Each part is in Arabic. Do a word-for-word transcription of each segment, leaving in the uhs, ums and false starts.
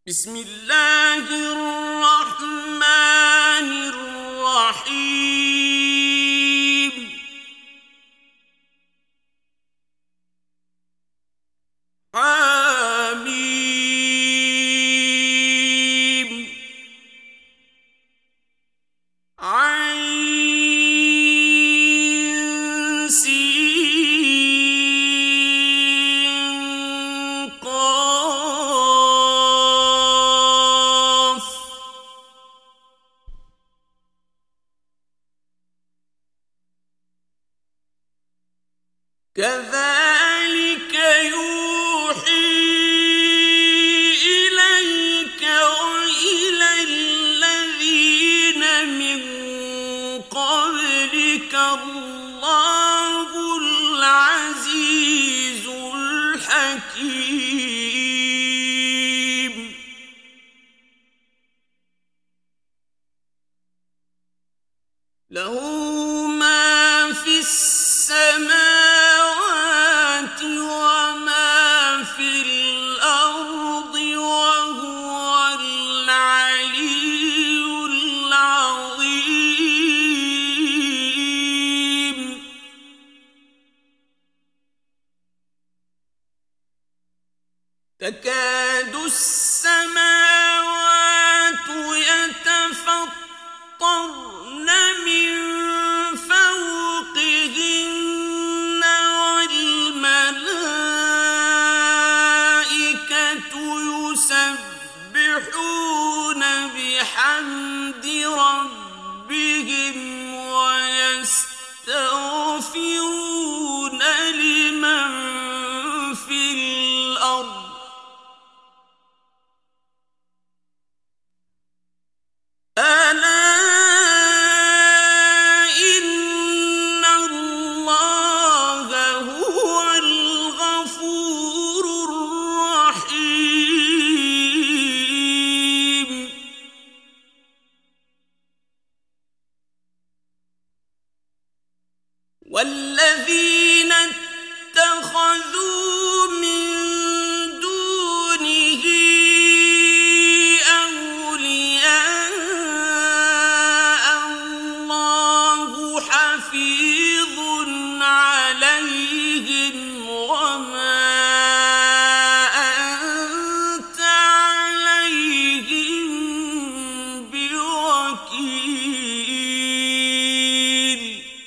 بسم الله الرحمن الرحيم حميم عين سين قاف كذلك يوحي إليك وإلى الذين من قبلك الله العزيز الحكيم له ما في السماوات وما في الأرض وهو العلي العظيم تكاد السماوات يتفطرن من فوقهن والملائكة يسبحون بحمد ربهم ويستغفرون لمن في الأرض ألا إن الله هو الغفور الرحيم والذين اتخذوا من دونه أولياء الله حفيظ عليهم وما أنت عليهم بوكيل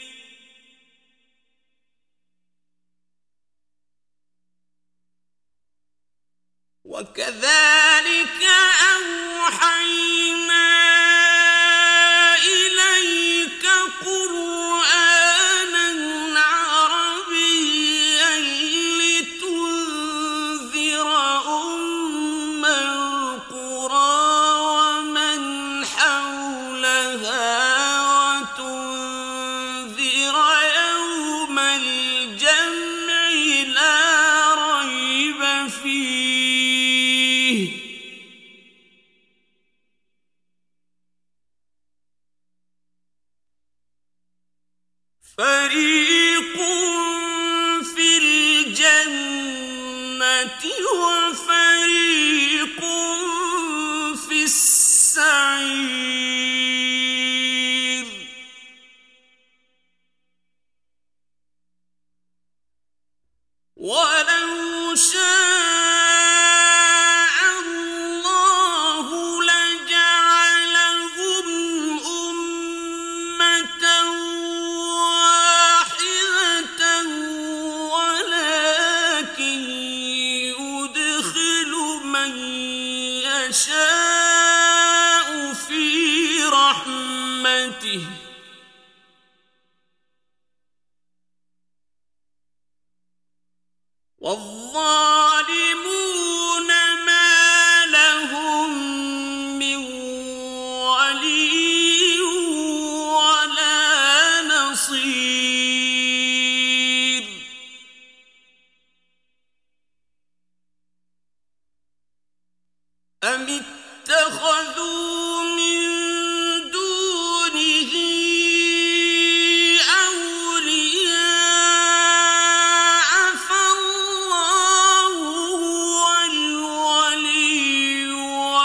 وكذلك أوحينا إليك قرآنا عربيا لتنذر أم القرى ومن حولها وتنذر يوم الجمع لا ريب فيه فريق في الجنة وفريق في السعير ولو شاء الله لجعلهم أمة واحدة ولكن يدخل من يشاء في رحمته والظالمون ما لهم من ولي ولا نصير أم اتخذوا من دونه أولياء فالله هو الولي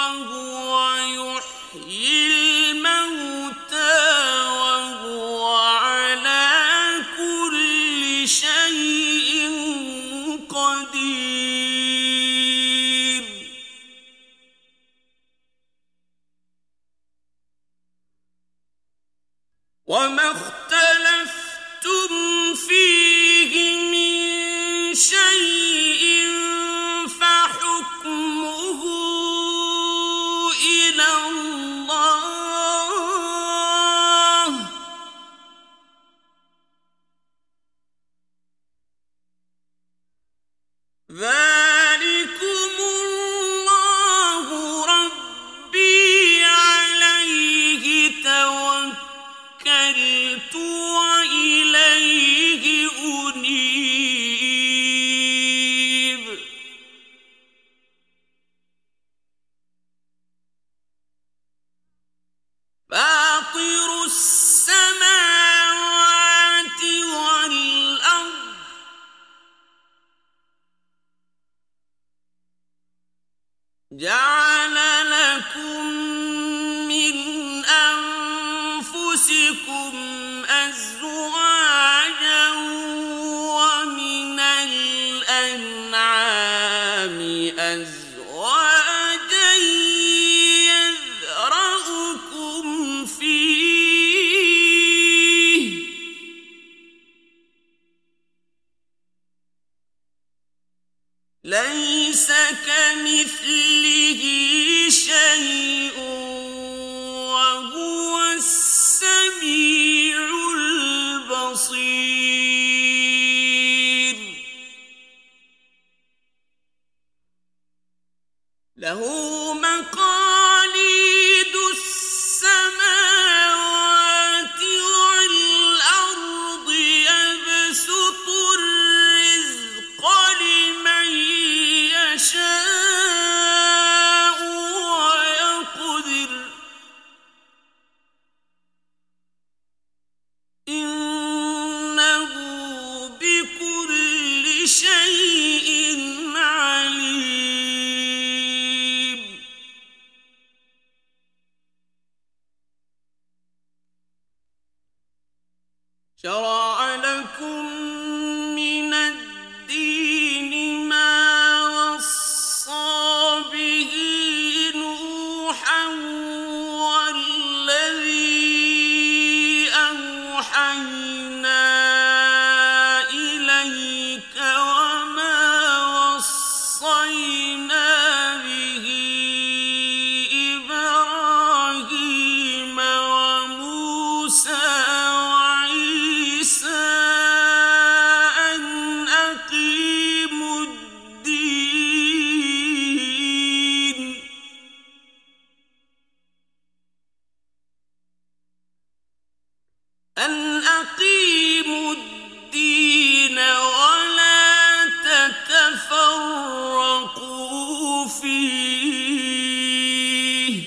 وما اختلفتم فيه من شيء فحكمه إلى الله ذلكم الله ربي عليه توكلت وإليه أنيب فاطر السماوات والأرض جعل لكم من أنفسكم أزواجا ومن الأنعام أزواجا يذرأكم فيه ليس كمثله شيء وهو السميع البصير له مقاليد السماوات والأرض يبسط الرزق لمن يشاء ويقدر إنه بكل شيء عليم شرع لكم من الدين ما وصى به نوحا والذي أوحينا إليك وما وصينا به إبراهيم وموسى وعيسى أن أقيموا الدين أن أقيموا الدين ولا تتفرقوا فيه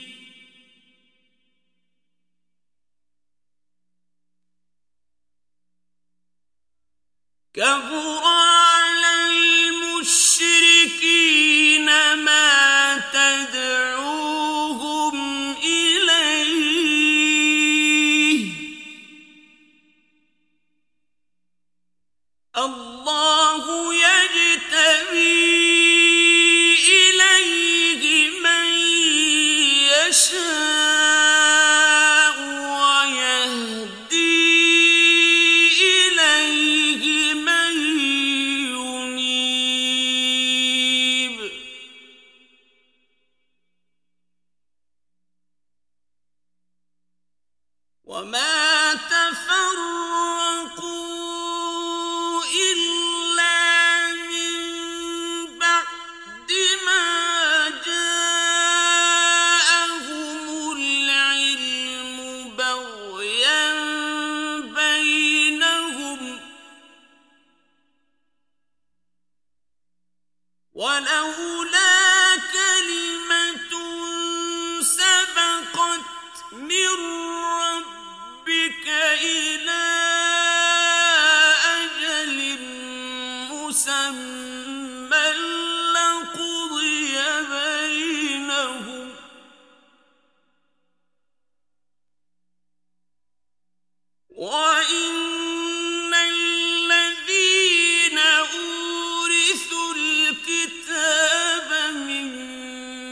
كبر على المشركين ما تدعوهم إليه الله يجتبي إليه من يشاء ويهدي إليه من ينيب وما تفرقوا إلا من بعد ما جاءهم العلم بغيا بينهم ولولا كلمة سبقت من ربك إلى أجل مسمى لقضي بينهم وإن الذين أورثوا الكتاب من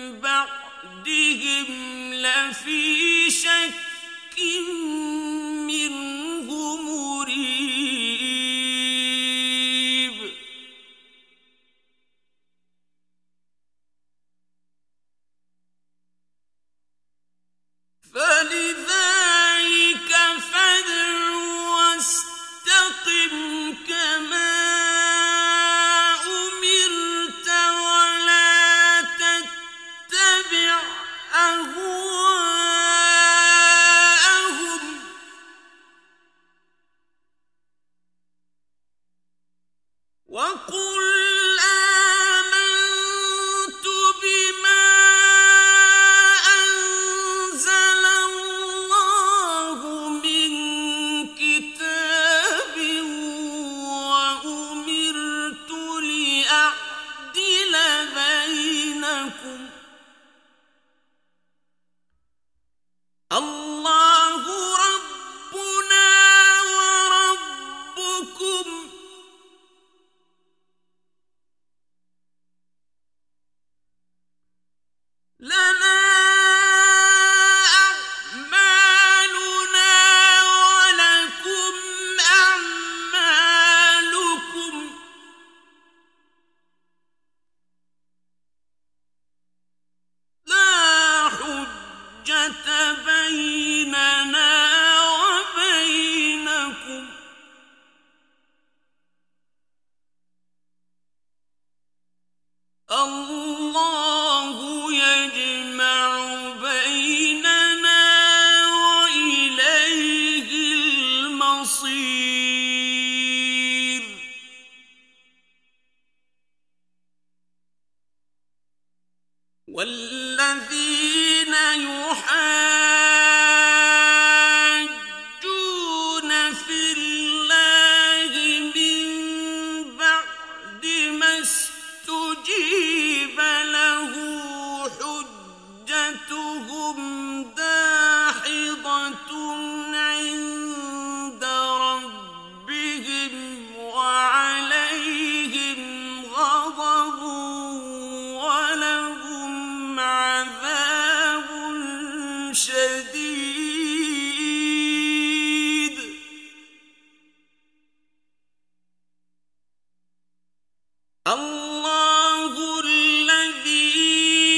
بعدهم لفي شك والذين يحاجون في الله من بعد ما استجيب له حجتهم داحضة عند ربهم وعليهم غضب ولهم عذاب شديد. الله الذي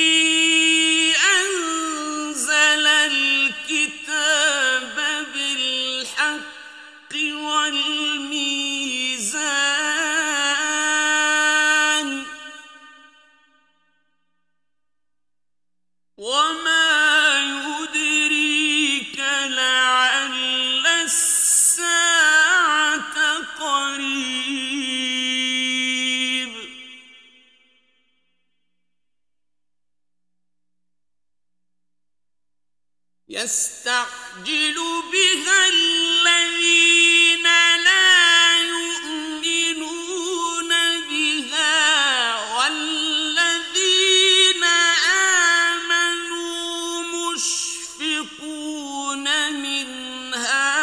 أنزل الكتاب بالحق والميزان وما يدريك لعل الساعة قريب. يستعجل بها الذين لا يؤمنون بها والذين آمنوا مشفقون منها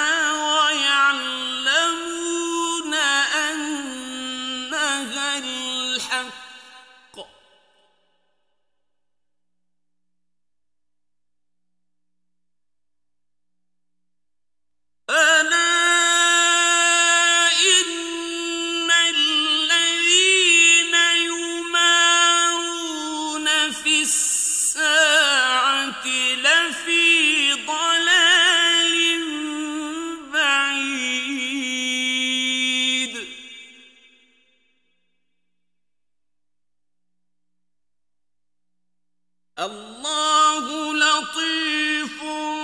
ويعلمون أنها الحق. ألا إن الذين يمارون في الساعة لفي ضلال بعيد. الله لطيف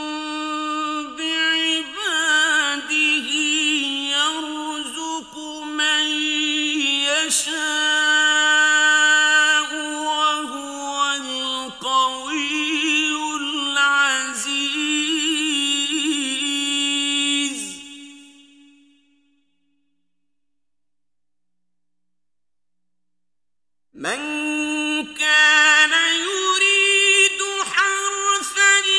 بعباده يرزق من يشاء وهو القوي العزيز. من كان يريد حرث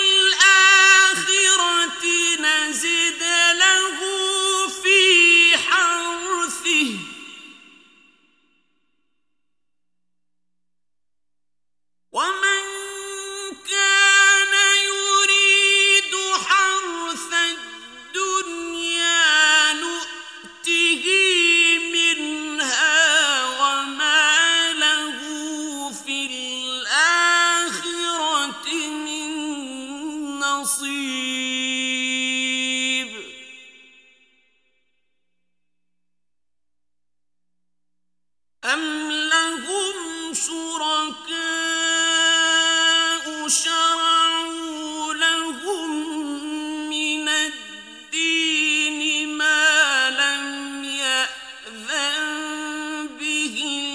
الآخرة نزد له في حرثه ومن كان يريد حرث الدنيا نؤته منها وما له في الآخرة من نصيب. أم لهم شركاء شرعوا لهم من الدين ما لم يأذن به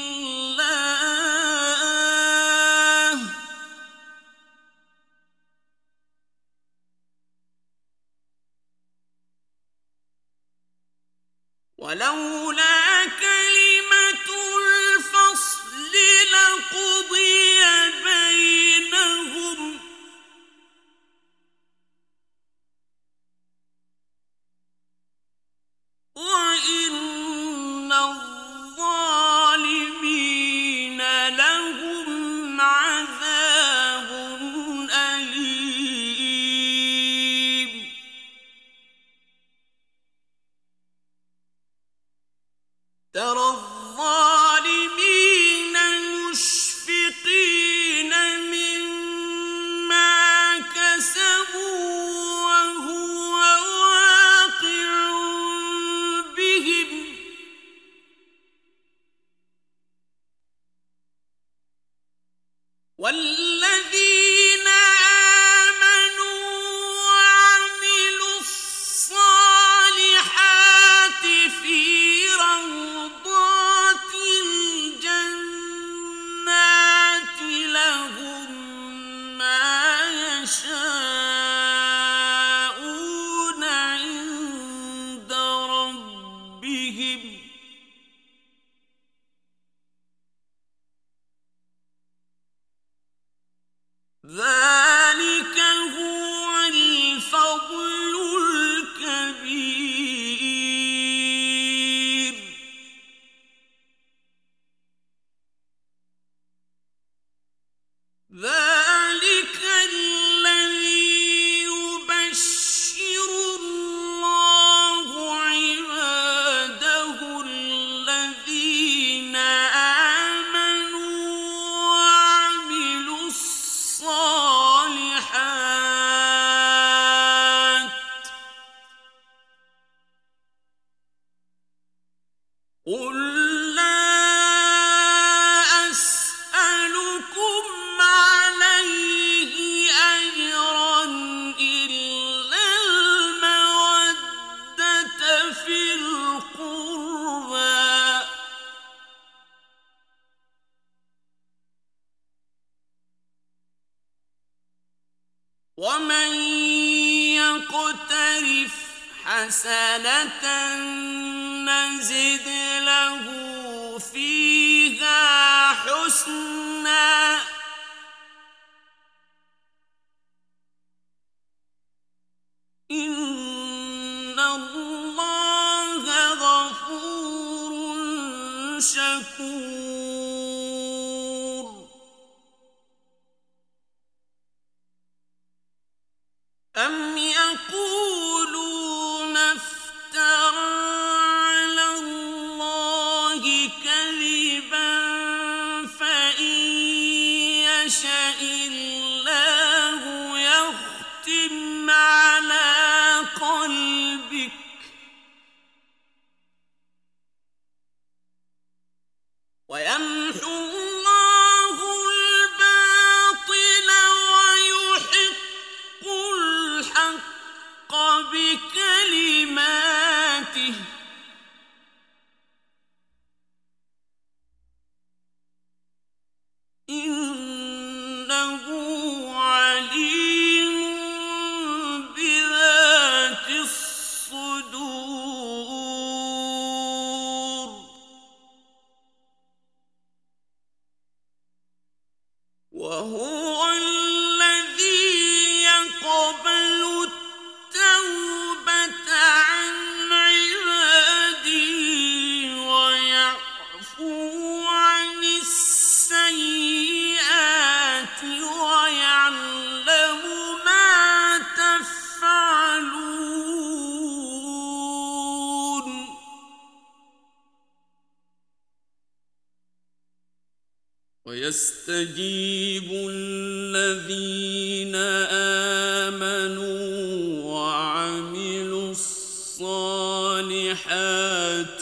الله. ولولا كلمة الفصل لقضي بينهم وإن الظالمين لهم عذاب أليم. ذلك هو الفضل الكبير. ذلك الذي يبشر الله عباده الذين آمنوا وعملوا الصالحات. قل لا أسألكم عليه أجرا إلا المودة في القربى. ومن يقترف حسنة نزد له فيها حسنا إن الله غفور شكور. أم يقولون افترى على الله كذبا فإن يشأ الله يختم على قلبك ويمحو الله الباطل ويحق الحق بكلماته إنه عليم بذات الصدور. وهو الذي يقبل التوبة عن عباده ويعفو عن السيئات ويعلم ما تفعلون. ويستجيب الذين آمنوا وعملوا الصالحات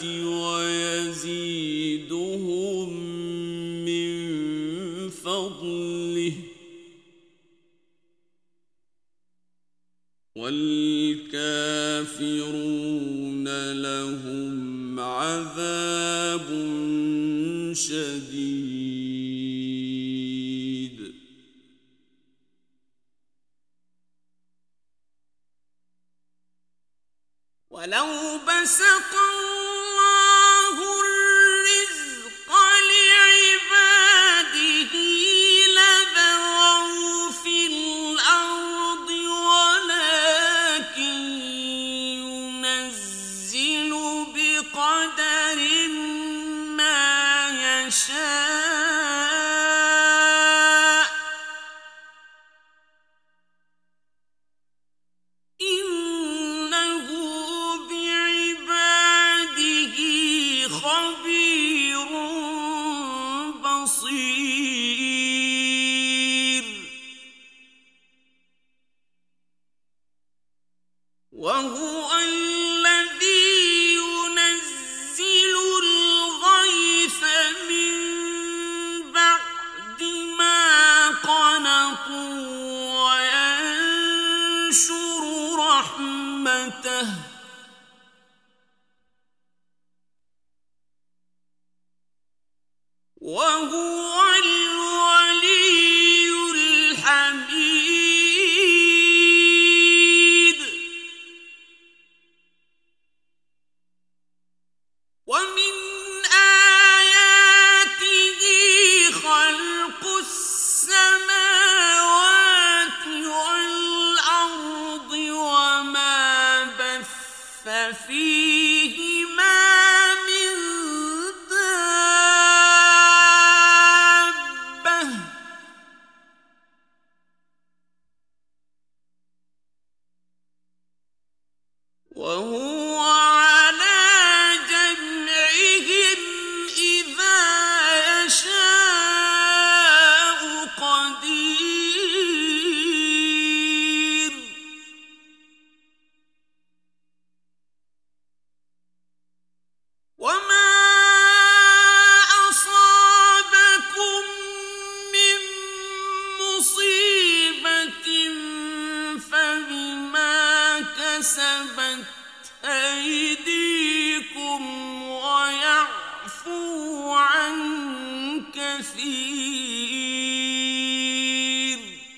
ويزيدهم من فضله والكافرون لهم عذاب شديد. ولو بسط الله الرزق لعباده لبغوا في الأرض ولكن ينزل بقدر ما يشاء إنه بعباده خبير بصير. وهو الذي ينزل الغيث من بعد ما قنطوا وينشر رحمته وهو الولي الحميد. ومن آياته خلق السماوات وهو على جمعهم إذا يشاء قدير وما أصابكم من مصيبة فبما كسبت أيديكم ويعفو عن كثير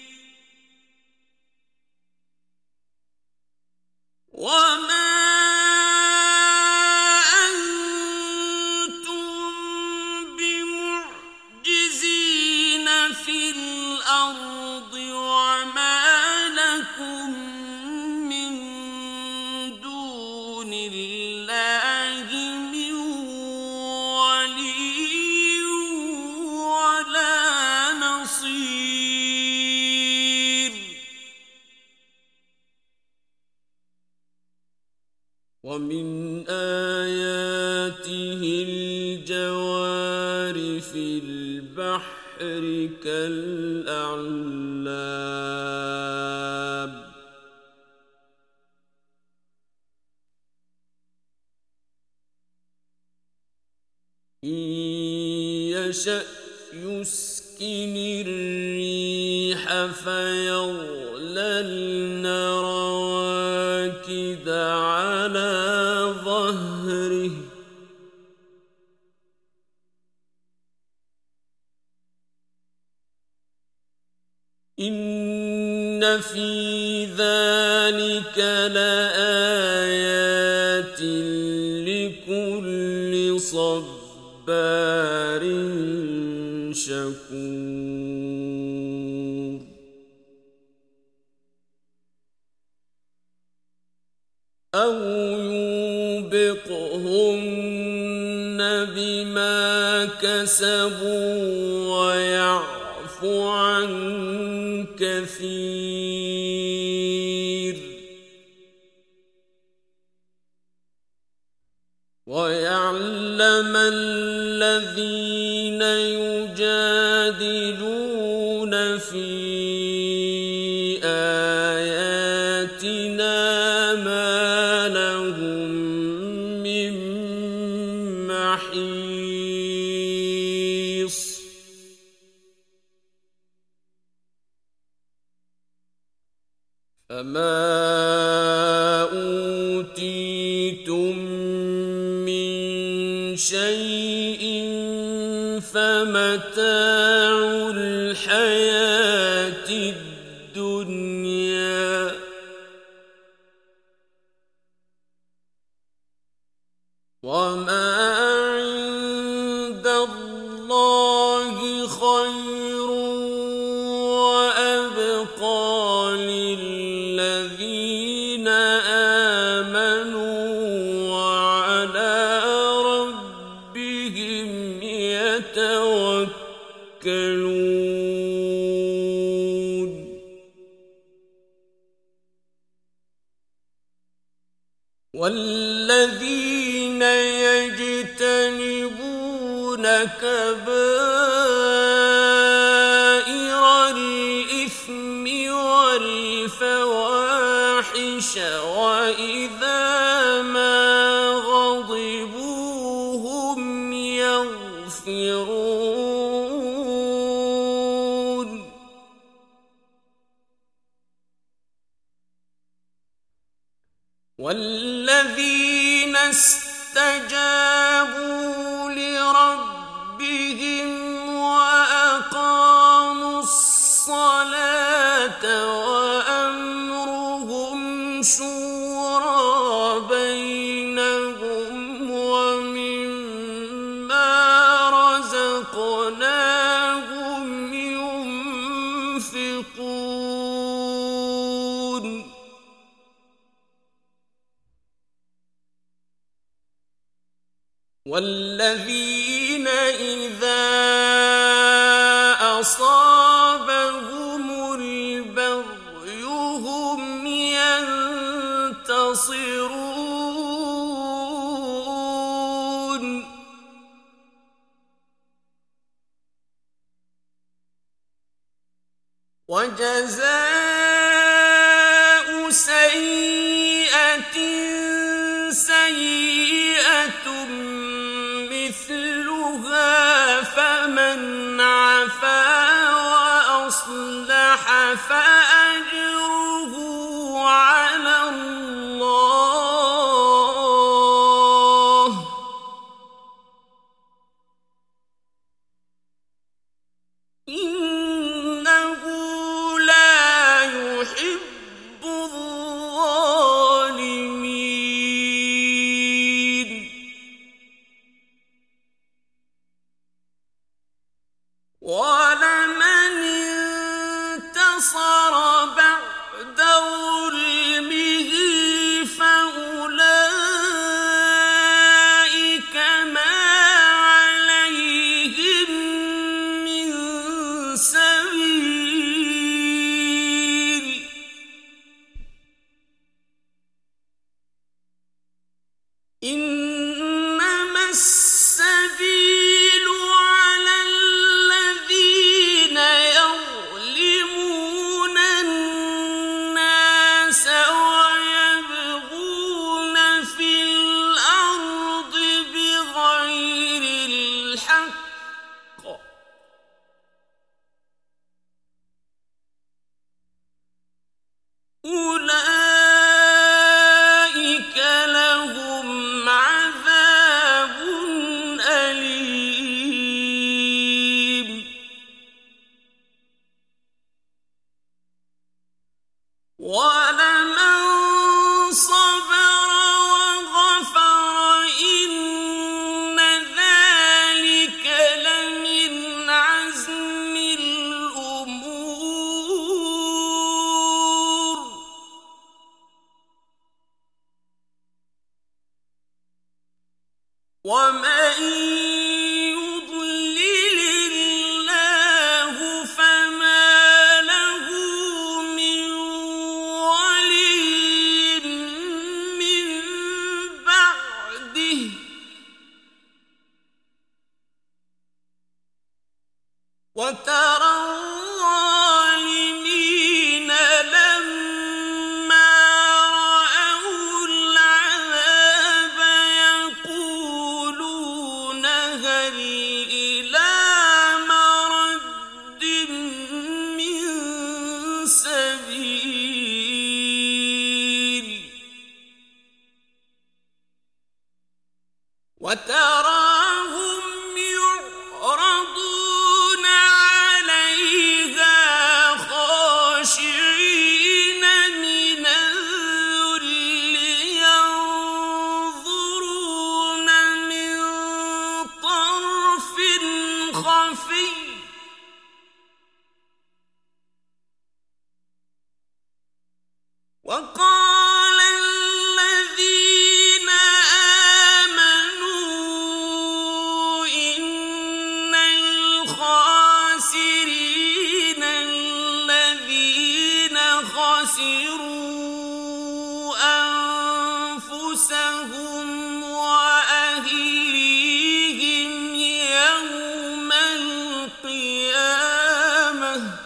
وما أنتم بمعجزين في الأرض وما لكم من دون الله من ولي ولا نصير ومن آياته الجوار في البحر كالأعلام إن يشأ يسكن الريح فيظللن رواكد على ظهره إن في ذلك لآيات لكل صبار شكور أو يوبقهن بما كسبوا ويعفو عن كثير ويعلم الذين يجادلون في آياتنا ما لهم من محيص فما أوتيتم من شيء فمتاع الحياة الدنيا وما عند الله خير وأبقى للذين آمنوا وعلى ربهم يتوكلون والذين يجتنبون كبائر الإثم والفواحش وإذا ما غضبوا هم يغفرون والذين استجابوا لربهم وأقاموا الصلاة وأمرهم شورى بينهم ومما رزقناهم ينفقون والذين إذا أصابهم البغي هم ينتصرون وجزاء سيئة سيئة مثلها فمن عفا وأصلح فأجره على الله إنه لا يحب الظالمين ولمن انتصر بعد ظلمه فأولئك ما عليهم من سبيل إنما السبيل على الذين يظلمون الناس ويبغون في الأرض بغير الحق أولئك لهم عذاب أليم ولمن صبر وغفر إن ذلك لمن عزم الأمور ومن يضلل الله فما له من ولي من بعده وترى الظالمين لما رأوا العذاب يقولون هل إلى مرد من سبيل وتراهم يعرضون عليها خاشعين من الذل ينظرون من طرف خفي وقال الذين آمنوا إن الخاسرين الذين خسروا أنفسهم وأهليهم يوم القيامة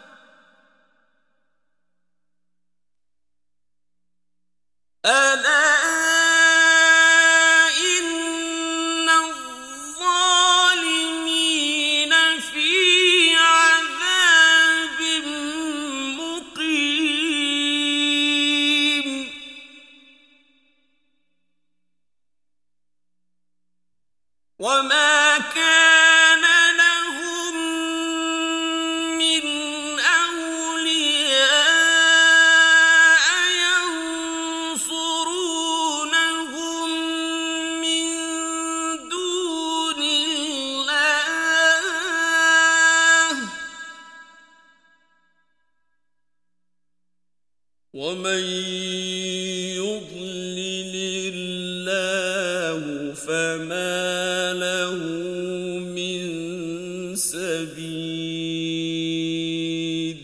ألا إن الظالمين في عذاب مقيم وما كان لهم من أولياء ينصرونهم من دون الله ومن يضلل الله فما له من سبيل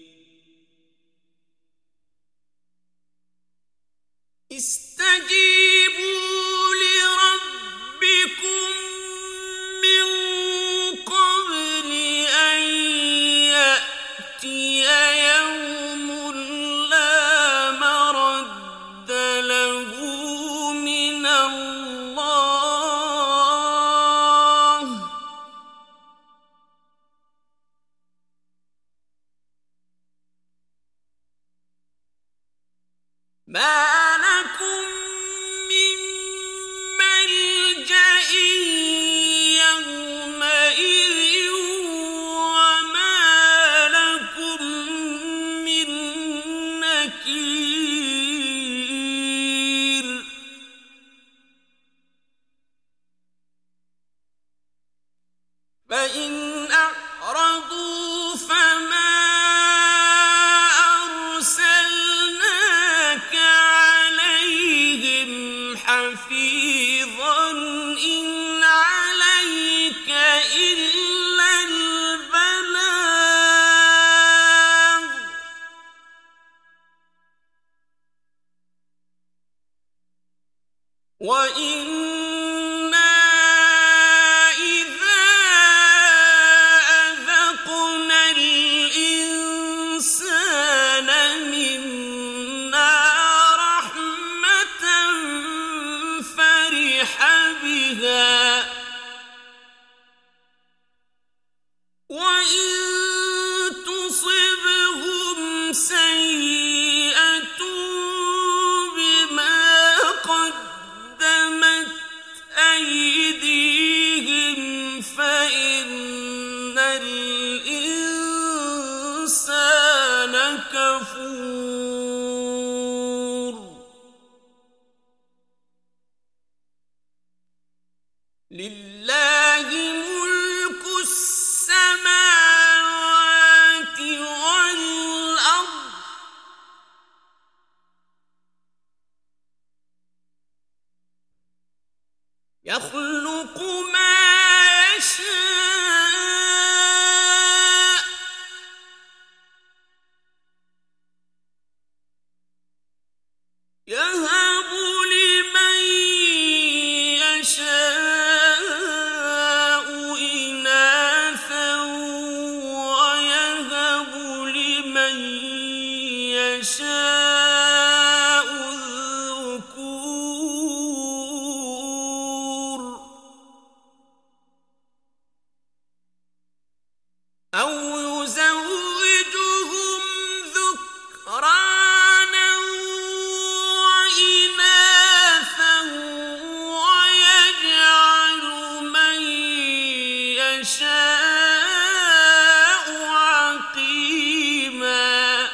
استجيبوا لربكم من قبل أن يأتي ما لكم من ملجأ يومئذ وما لكم من نكير فإن أعرضوا فما أرسلناك عليهم حفيظا إن عليك إلا البلاغ وإنا إذا أذقنا الإنسان منا رحمة فرح بها وإن تصبهم سيئة بما قدمت أيديهم فإن الإنسان كفور لله ملك السماوات والأرض يخلق ما يشاء يهب لمن يشاء إناثا ويهب لمن يشاء الذكور أو يزوجهم ذكرانا وإناثا ويجعل من يشاء عقيما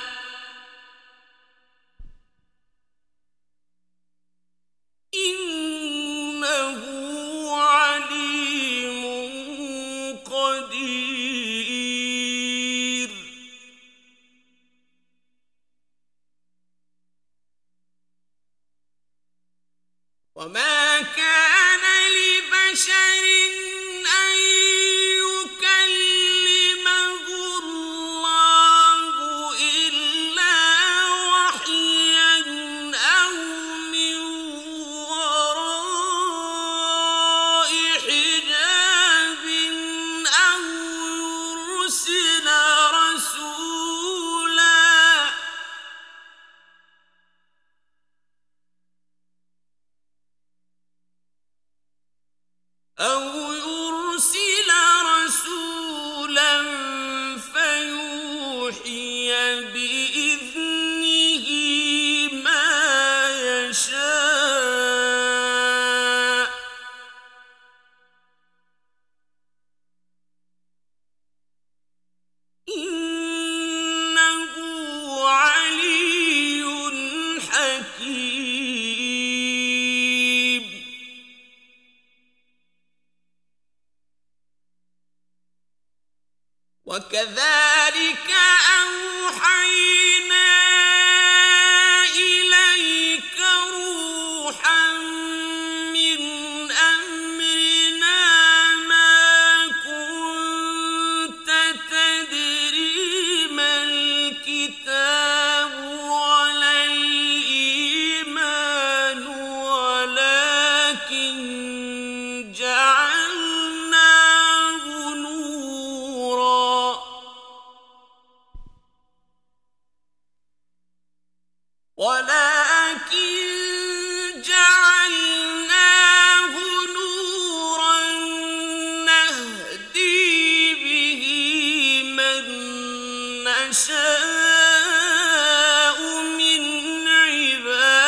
إنه عليم قدير وما كان لبشر أن يكلمه الله إلا وحيا أو من وراء حجاب أو يرسل رسولا أو يرسل رسولا فيوحي بإذنه ما يشاء إنه علي حكيم وكذلك أوحينا إليك روحا من أمرنا ما كنت تدري ما الكتاب ولا الإيمان ولكن جعلناه نورا ولكن جعلناه نورا نهدي به من نشاء من عبادنا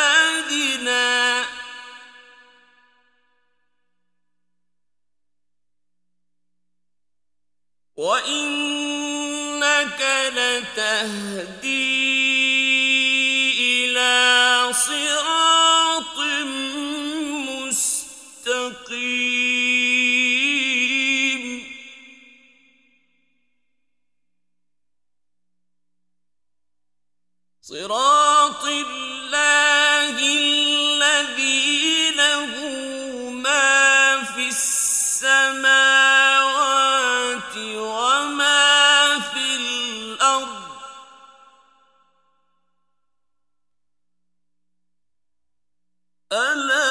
يهدي إلى صراط مستقيم صراط الله الذي له ما في السماوات وما في الأرض ألا